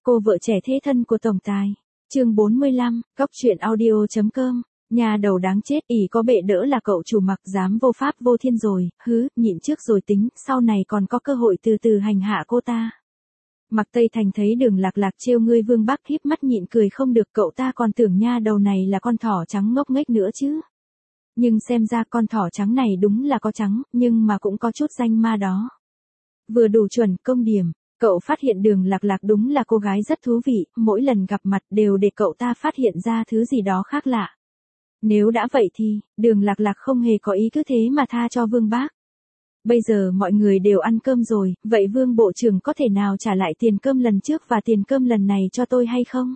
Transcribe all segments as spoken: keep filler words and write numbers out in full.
Cô vợ trẻ thế thân của tổng tài. Chương bốn mươi lăm, Góc truyện audio.com. Nhà đầu đáng chết, ỷ có bệ đỡ là cậu chủ Mặc dám vô pháp vô thiên rồi, hứ, nhịn trước rồi tính, sau này còn có cơ hội từ từ hành hạ cô ta. Mặc Tây Thành thấy Đường Lạc Lạc trêu ngươi Vương Bắc híp mắt nhịn cười không được, cậu ta còn tưởng nha đầu này là con thỏ trắng ngốc nghếch nữa chứ. Nhưng xem ra con thỏ trắng này đúng là có trắng, nhưng mà cũng có chút danh ma đó. Vừa đủ chuẩn công điểm, cậu phát hiện Đường Lạc Lạc đúng là cô gái rất thú vị, mỗi lần gặp mặt đều để cậu ta phát hiện ra thứ gì đó khác lạ. Nếu đã vậy thì, Đường Lạc Lạc không hề có ý cứ thế mà tha cho Vương Bác. Bây giờ mọi người đều ăn cơm rồi, vậy Vương Bộ trưởng có thể nào trả lại tiền cơm lần trước và tiền cơm lần này cho tôi hay không?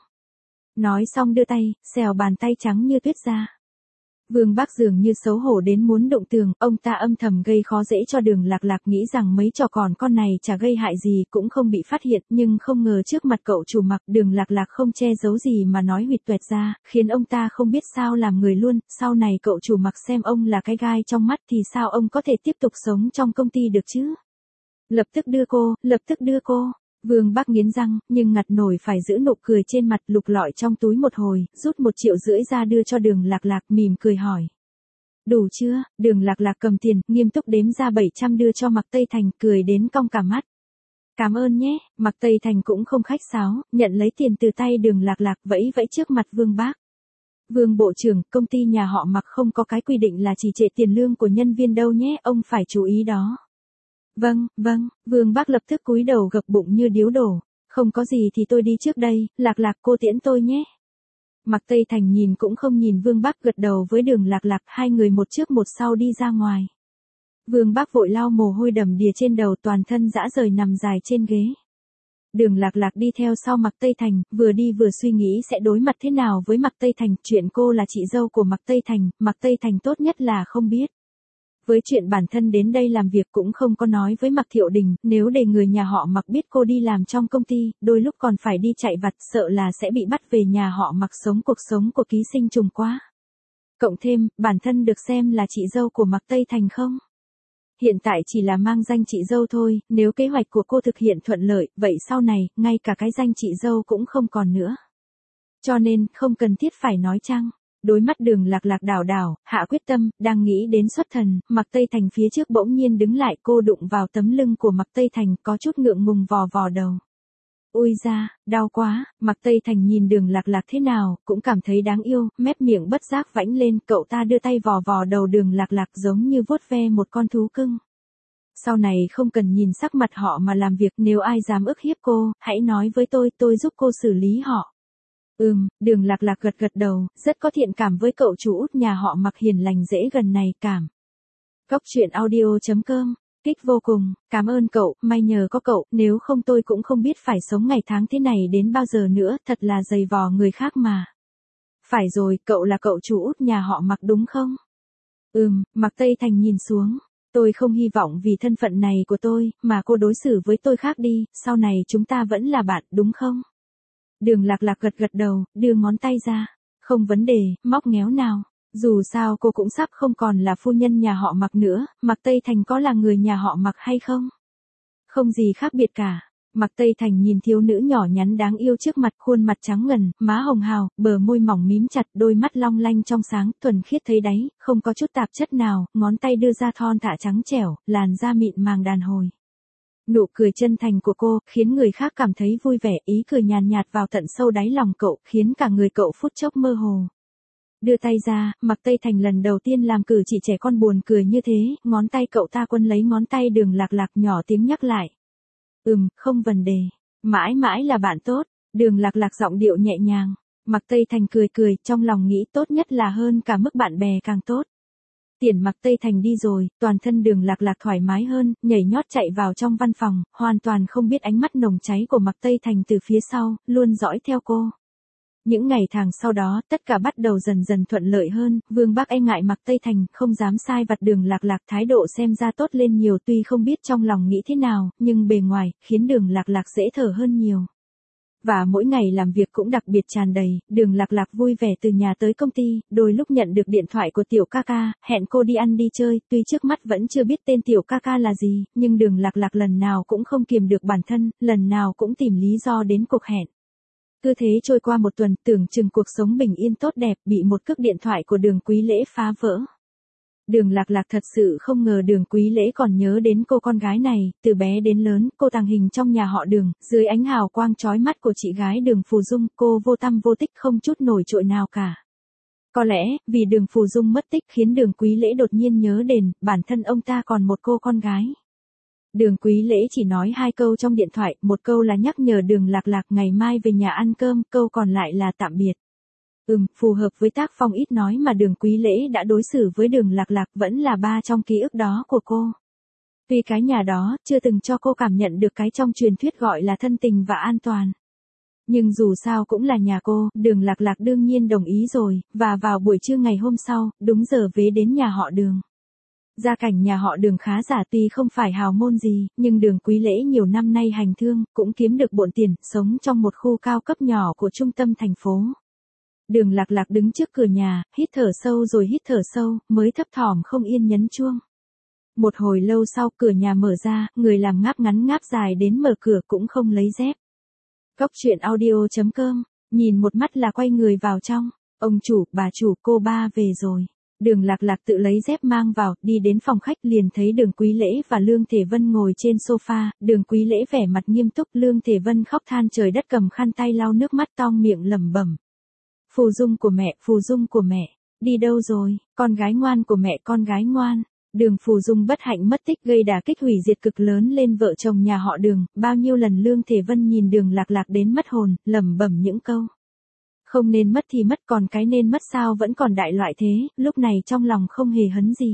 Nói xong đưa tay, xèo bàn tay trắng như tuyết ra. Vương Bác dường như xấu hổ đến muốn đụng tường, ông ta âm thầm gây khó dễ cho Đường Lạc Lạc, nghĩ rằng mấy trò còn con này chả gây hại gì cũng không bị phát hiện, nhưng không ngờ trước mặt cậu chủ Mặc, Đường Lạc Lạc không che giấu gì mà nói huỵch toẹt ra, khiến ông ta không biết sao làm người luôn. Sau này cậu chủ Mặc xem ông là cái gai trong mắt thì sao ông có thể tiếp tục sống trong công ty được chứ? Lập tức đưa cô, lập tức đưa cô. Vương Bắc nghiến răng, nhưng ngặt nổi phải giữ nụ cười trên mặt, lục lọi trong túi một hồi, rút một triệu rưỡi ra đưa cho Đường Lạc Lạc, mỉm cười hỏi. Đủ chưa? Đường Lạc Lạc cầm tiền, nghiêm túc đếm ra bảy trăm đưa cho Mặc Tây Thành, cười đến cong cả mắt. Cảm ơn nhé. Mặc Tây Thành cũng không khách sáo, nhận lấy tiền từ tay Đường Lạc Lạc, vẫy vẫy trước mặt Vương Bác. Vương Bộ trưởng, công ty nhà họ Mặc không có cái quy định là chỉ trệ tiền lương của nhân viên đâu nhé, ông phải chú ý đó. Vâng, vâng, Vương Bác lập tức cúi đầu gập bụng như điếu đổ. Không có gì thì tôi đi trước đây, Lạc Lạc cô tiễn tôi nhé. Mặc Tây Thành nhìn cũng không nhìn Vương Bác, gật đầu với Đường Lạc Lạc, hai người một trước một sau đi ra ngoài. Vương Bác vội lau mồ hôi đầm đìa trên đầu, toàn thân rã rời nằm dài trên ghế. Đường Lạc Lạc đi theo sau Mặc Tây Thành, vừa đi vừa suy nghĩ sẽ đối mặt thế nào với Mặc Tây Thành, chuyện cô là chị dâu của Mặc Tây Thành, Mặc Tây Thành tốt nhất là không biết. Với chuyện bản thân đến đây làm việc cũng không có nói với Mặc Thiệu Đình, nếu để người nhà họ Mặc biết cô đi làm trong công ty, đôi lúc còn phải đi chạy vặt, sợ là sẽ bị bắt về nhà họ Mặc sống cuộc sống của ký sinh trùng quá. Cộng thêm, bản thân được xem là chị dâu của Mặc Tây Thành không? Hiện tại chỉ là mang danh chị dâu thôi, nếu kế hoạch của cô thực hiện thuận lợi, vậy sau này, ngay cả cái danh chị dâu cũng không còn nữa. Cho nên, không cần thiết phải nói chăng? Đôi mắt Đường Lạc Lạc đảo đảo, hạ quyết tâm, đang nghĩ đến xuất thần, Mặc Tây Thành phía trước bỗng nhiên đứng lại, cô đụng vào tấm lưng của Mặc Tây Thành, có chút ngượng ngùng vò vò đầu. Ui da, đau quá. Mặc Tây Thành nhìn Đường Lạc Lạc thế nào, cũng cảm thấy đáng yêu, mép miệng bất giác vãnh lên, cậu ta đưa tay vò vò đầu Đường Lạc Lạc giống như vuốt ve một con thú cưng. Sau này không cần nhìn sắc mặt họ mà làm việc, nếu ai dám ức hiếp cô, hãy nói với tôi, tôi giúp cô xử lý họ. Ừm, Đường Lạc Lạc gật gật đầu, rất có thiện cảm với cậu chủ út nhà họ Mặc hiền lành dễ gần này, cảm. Góc truyện audio.com, thích vô cùng, cảm ơn cậu, may nhờ có cậu, nếu không tôi cũng không biết phải sống ngày tháng thế này đến bao giờ nữa, thật là dày vò người khác mà. Phải rồi, cậu là cậu chủ út nhà họ Mặc đúng không? Ừm, Mặc Tây Thành nhìn xuống. Tôi không hy vọng vì thân phận này của tôi, mà cô đối xử với tôi khác đi, sau này chúng ta vẫn là bạn, đúng không? Đường Lạc Lạc gật gật đầu, đưa ngón tay ra. Không vấn đề, móc ngéo nào. Dù sao cô cũng sắp không còn là phu nhân nhà họ Mặc nữa, Mặc Tây Thành có là người nhà họ Mặc hay không? Không gì khác biệt cả. Mặc Tây Thành nhìn thiếu nữ nhỏ nhắn đáng yêu trước mặt, khuôn mặt trắng ngần, má hồng hào, bờ môi mỏng mím chặt, đôi mắt long lanh trong sáng, thuần khiết thấy đáy, không có chút tạp chất nào, ngón tay đưa ra thon thả trắng trẻo, làn da mịn màng đàn hồi. Nụ cười chân thành của cô, khiến người khác cảm thấy vui vẻ, ý cười nhàn nhạt vào tận sâu đáy lòng cậu, khiến cả người cậu phút chốc mơ hồ. Đưa tay ra, Mặc Tây Thành lần đầu tiên làm cử chỉ trẻ con buồn cười như thế, ngón tay cậu ta quân lấy ngón tay Đường Lạc Lạc, nhỏ tiếng nhắc lại. Ừm, không vấn đề. Mãi mãi là bạn tốt. Đường Lạc Lạc giọng điệu nhẹ nhàng. Mặc Tây Thành cười cười, trong lòng nghĩ tốt nhất là hơn cả mức bạn bè càng tốt. Tiễn Mặc Tây Thành đi rồi, toàn thân Đường Lạc Lạc thoải mái hơn, nhảy nhót chạy vào trong văn phòng, hoàn toàn không biết ánh mắt nồng cháy của Mặc Tây Thành từ phía sau, luôn dõi theo cô. Những ngày tháng sau đó, tất cả bắt đầu dần dần thuận lợi hơn, Vương Bác e ngại Mặc Tây Thành, không dám sai vặt Đường Lạc Lạc, thái độ xem ra tốt lên nhiều, tuy không biết trong lòng nghĩ thế nào, nhưng bề ngoài, khiến Đường Lạc Lạc dễ thở hơn nhiều. Và mỗi ngày làm việc cũng đặc biệt tràn đầy, Đường Lạc Lạc vui vẻ từ nhà tới công ty, đôi lúc nhận được điện thoại của tiểu ca ca, hẹn cô đi ăn đi chơi, tuy trước mắt vẫn chưa biết tên tiểu ca ca là gì, nhưng Đường Lạc Lạc lần nào cũng không kiềm được bản thân, lần nào cũng tìm lý do đến cuộc hẹn. Cứ thế trôi qua một tuần, tưởng chừng cuộc sống bình yên tốt đẹp bị một cước điện thoại của Đường Quý Lễ phá vỡ. Đường Lạc Lạc thật sự không ngờ Đường Quý Lễ còn nhớ đến cô con gái này, từ bé đến lớn, cô tàng hình trong nhà họ Đường, dưới ánh hào quang chói mắt của chị gái Đường Phù Dung, cô vô tăm vô tích không chút nổi trội nào cả. Có lẽ, vì Đường Phù Dung mất tích khiến Đường Quý Lễ đột nhiên nhớ đến, bản thân ông ta còn một cô con gái. Đường Quý Lễ chỉ nói hai câu trong điện thoại, một câu là nhắc nhở Đường Lạc Lạc ngày mai về nhà ăn cơm, câu còn lại là tạm biệt. Ừm, phù hợp với tác phong ít nói mà Đường Quý Lễ đã đối xử với Đường Lạc Lạc vẫn là ba trong ký ức đó của cô. Tuy cái nhà đó chưa từng cho cô cảm nhận được cái trong truyền thuyết gọi là thân tình và an toàn. Nhưng dù sao cũng là nhà cô, Đường Lạc Lạc đương nhiên đồng ý rồi, và vào buổi trưa ngày hôm sau, đúng giờ vế đến nhà họ Đường. Gia cảnh nhà họ Đường khá giả tuy không phải hào môn gì, nhưng Đường Quý Lễ nhiều năm nay hành thương, cũng kiếm được bộn tiền, sống trong một khu cao cấp nhỏ của trung tâm thành phố. Đường Lạc Lạc đứng trước cửa nhà, hít thở sâu rồi hít thở sâu, mới thấp thỏm không yên nhấn chuông. Một hồi lâu sau cửa nhà mở ra, người làm ngáp ngắn ngáp dài đến mở cửa cũng không lấy dép. Góc truyện audio chấm com, nhìn một mắt là quay người vào trong. Ông chủ, bà chủ, cô ba về rồi. Đường Lạc Lạc tự lấy dép mang vào, đi đến phòng khách liền thấy Đường Quý Lễ và Lương Thể Vân ngồi trên sofa, Đường Quý Lễ vẻ mặt nghiêm túc, Lương Thể Vân khóc than trời đất cầm khăn tay lau nước mắt tong miệng lẩm bẩm. Phù Dung của mẹ, Phù Dung của mẹ, đi đâu rồi, con gái ngoan của mẹ, con gái ngoan. Đường Phù Dung bất hạnh mất tích gây đả kích hủy diệt cực lớn lên vợ chồng nhà họ Đường, bao nhiêu lần Lương Thể Vân nhìn Đường Lạc Lạc đến mất hồn, lẩm bẩm những câu. Không nên mất thì mất, còn cái nên mất sao vẫn còn đại loại thế, lúc này trong lòng không hề hấn gì.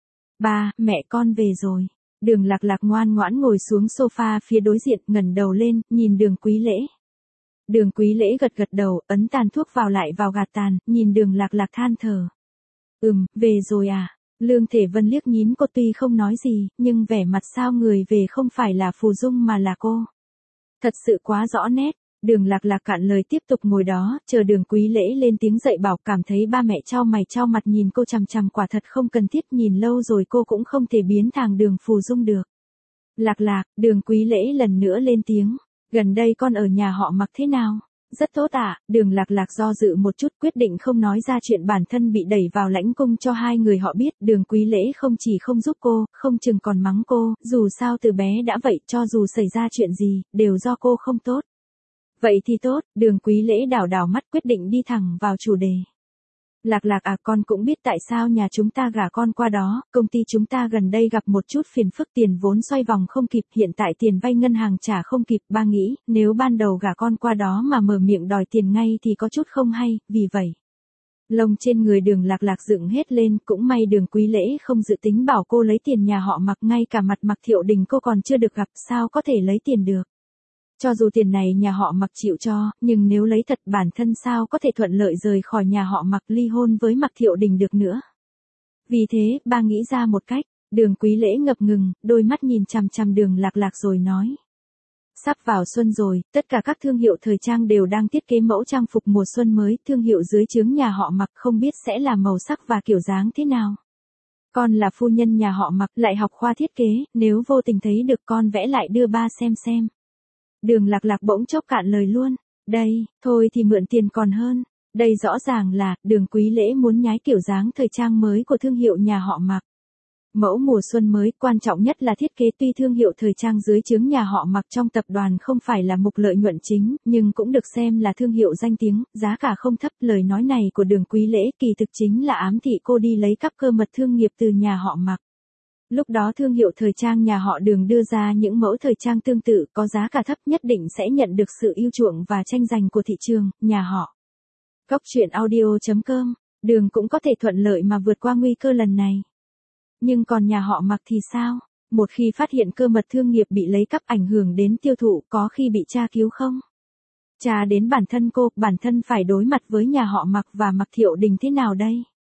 Ba, mẹ con về rồi. Đường Lạc Lạc ngoan ngoãn ngồi xuống sofa phía đối diện, ngẩng đầu lên, nhìn Đường Quý Lễ. Đường Quý Lễ gật gật đầu, ấn tàn thuốc vào lại vào gạt tàn, nhìn Đường Lạc Lạc than thở. Ừm, về rồi à? Lương Thể Vân liếc nhín cô tuy không nói gì, nhưng vẻ mặt sao người về không phải là Phù Dung mà là cô. Thật sự quá rõ nét. Đường Lạc Lạc cạn lời tiếp tục ngồi đó, chờ Đường Quý Lễ lên tiếng dạy bảo, cảm thấy ba mẹ chau mày chau mặt nhìn cô chằm chằm, quả thật không cần thiết, nhìn lâu rồi cô cũng không thể biến thành Đường Phù Dung được. Lạc Lạc, Đường Quý Lễ lần nữa lên tiếng, gần đây con ở nhà họ Mặc thế nào? Rất tốt ạ. À? Đường Lạc Lạc do dự một chút quyết định không nói ra chuyện bản thân bị đẩy vào lãnh cung cho hai người họ biết. Đường Quý Lễ không chỉ không giúp cô, không chừng còn mắng cô, dù sao từ bé đã vậy, cho dù xảy ra chuyện gì, đều do cô không tốt. Vậy thì tốt, Đường Quý Lễ đảo đảo mắt quyết định đi thẳng vào chủ đề. Lạc Lạc à, con cũng biết tại sao nhà chúng ta gả con qua đó, công ty chúng ta gần đây gặp một chút phiền phức, tiền vốn xoay vòng không kịp, hiện tại tiền vay ngân hàng trả không kịp, ba nghĩ, nếu ban đầu gả con qua đó mà mở miệng đòi tiền ngay thì có chút không hay, vì vậy. Lông trên người Đường Lạc Lạc dựng hết lên, cũng may Đường Quý Lễ không dự tính bảo cô lấy tiền nhà họ Mặc, ngay cả mặt Mặc Thiệu Đình cô còn chưa được gặp, sao có thể lấy tiền được. Cho dù tiền này nhà họ Mặc chịu cho, nhưng nếu lấy thật bản thân sao có thể thuận lợi rời khỏi nhà họ Mặc ly hôn với Mặc Thiệu Đình được nữa. Vì thế, ba nghĩ ra một cách. Đường Quý Lễ ngập ngừng, đôi mắt nhìn chằm chằm Đường Lạc Lạc rồi nói. Sắp vào xuân rồi, tất cả các thương hiệu thời trang đều đang thiết kế mẫu trang phục mùa xuân mới, thương hiệu dưới trướng nhà họ Mặc không biết sẽ là màu sắc và kiểu dáng thế nào. Con là phu nhân nhà họ Mặc, lại học khoa thiết kế, nếu vô tình thấy được con vẽ lại đưa ba xem xem. Đường Lạc Lạc bỗng chốc cạn lời luôn. Đây, thôi thì mượn tiền còn hơn. Đây rõ ràng là, Đường Quý Lễ muốn nhái kiểu dáng thời trang mới của thương hiệu nhà họ Mặc. Mẫu mùa xuân mới, quan trọng nhất là thiết kế, tuy thương hiệu thời trang dưới trướng nhà họ Mặc trong tập đoàn không phải là mục lợi nhuận chính, nhưng cũng được xem là thương hiệu danh tiếng, giá cả không thấp. Lời nói này của Đường Quý Lễ kỳ thực chính là ám thị cô đi lấy cắp cơ mật thương nghiệp từ nhà họ Mặc. Lúc đó thương hiệu thời trang nhà họ Đường đưa ra những mẫu thời trang tương tự có giá cả thấp nhất định sẽ nhận được sự yêu chuộng và tranh giành của thị trường, nhà họ. Góc truyện audio chấm com, Đường cũng có thể thuận lợi mà vượt qua nguy cơ lần này. Nhưng còn nhà họ Mặc thì sao? Một khi phát hiện cơ mật thương nghiệp bị lấy cắp ảnh hưởng đến tiêu thụ, có khi bị tra cứu không? Tra đến bản thân cô, bản thân phải đối mặt với nhà họ Mặc và Mặc Thiệu Đình thế nào đây?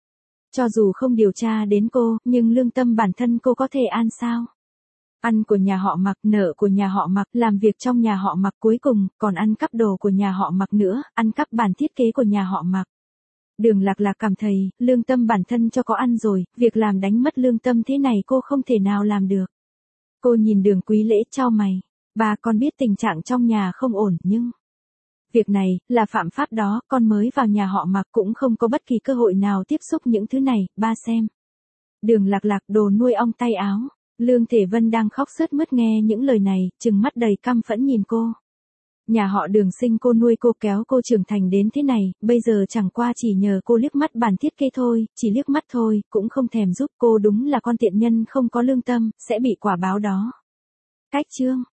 Cho dù không điều tra đến cô, nhưng lương tâm bản thân cô có thể an sao? Ăn của nhà họ Mặc, nợ của nhà họ Mặc, làm việc trong nhà họ Mặc, cuối cùng, còn ăn cắp đồ của nhà họ Mặc nữa, ăn cắp bản thiết kế của nhà họ Mặc. Đường Lạc Lạc cảm thấy, lương tâm bản thân cho có ăn rồi, việc làm đánh mất lương tâm thế này cô không thể nào làm được. Cô nhìn Đường Quý Lễ chau mày. Bà con biết tình trạng trong nhà không ổn nhưng... Việc này, là phạm pháp đó, con mới vào nhà họ Mạc cũng không có bất kỳ cơ hội nào tiếp xúc những thứ này, ba xem. Đường Lạc Lạc, đồ nuôi ong tay áo. Lương Thể Vân đang khóc sướt mướt nghe những lời này, trừng mắt đầy căm phẫn nhìn cô. Nhà họ Đường sinh cô nuôi cô kéo cô trưởng thành đến thế này, bây giờ chẳng qua chỉ nhờ cô liếc mắt bản thiết kế thôi, chỉ liếc mắt thôi, cũng không thèm giúp cô, đúng là con tiện nhân không có lương tâm, sẽ bị quả báo đó. Cách chương